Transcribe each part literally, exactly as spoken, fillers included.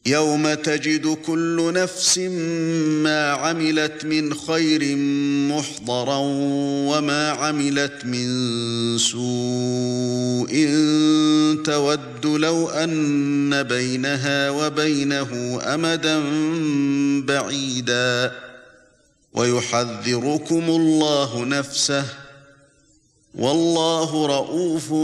يوم تجد كل نفس ما عملت من خير محضرا وما عملت من سوء تود لو أن بينها وبينه أمدا بعيدا ويحذركم الله نفسه والله رءوف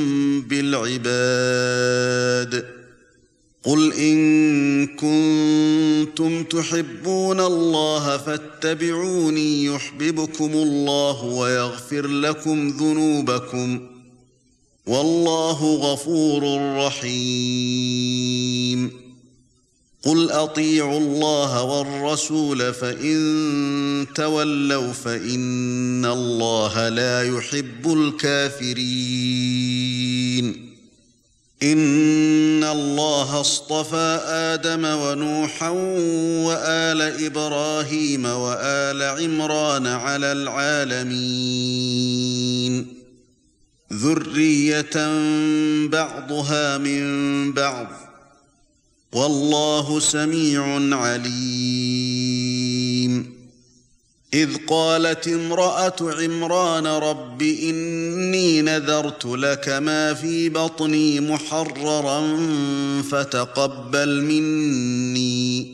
بالعباد قل إن كنتم تحبون الله فاتبعوني يحببكم الله ويغفر لكم ذنوبكم والله غفور رحيم قل أطيعوا الله والرسول فإن تولوا فإن الله لا يحب الكافرين إن الله اصطفى آدم ونوحا وآل إبراهيم وآل عمران على العالمين ذرية بعضها من بعض والله سميع عليم إذ قالت امرأة عمران رب إني نذرت لك ما في بطني محررا فتقبل مني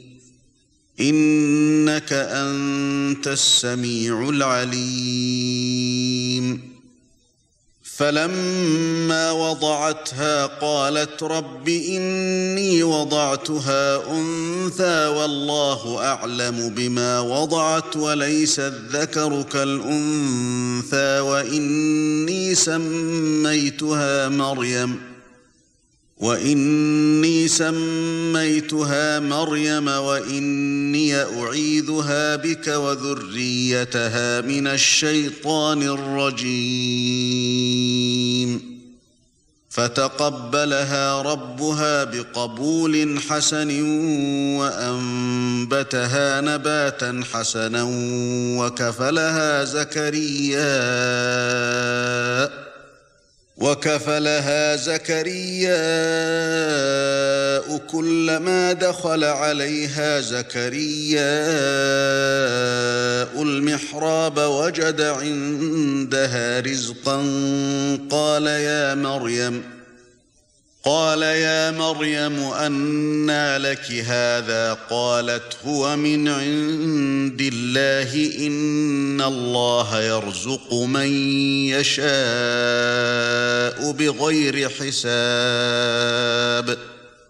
إنك أنت السميع العليم فلما وضعتها قالت رب إني وضعتها أنثى والله أعلم بما وضعت وليس الذكر كالأنثى وإني سميتها مريم وإني سميتها مريم وإني أعيذها بك وذريتها من الشيطان الرجيم فتقبلها ربها بقبول حسن وأنبتها نباتا حسنا وكفلها زكريا وكفلها زكرياء كلما دخل عليها زكرياء المحراب وجد عندها رزقا قال يا مريم قال يا مريم أنى لك هذا قالت هو من عند الله إن الله يرزق من يشاء بغير حساب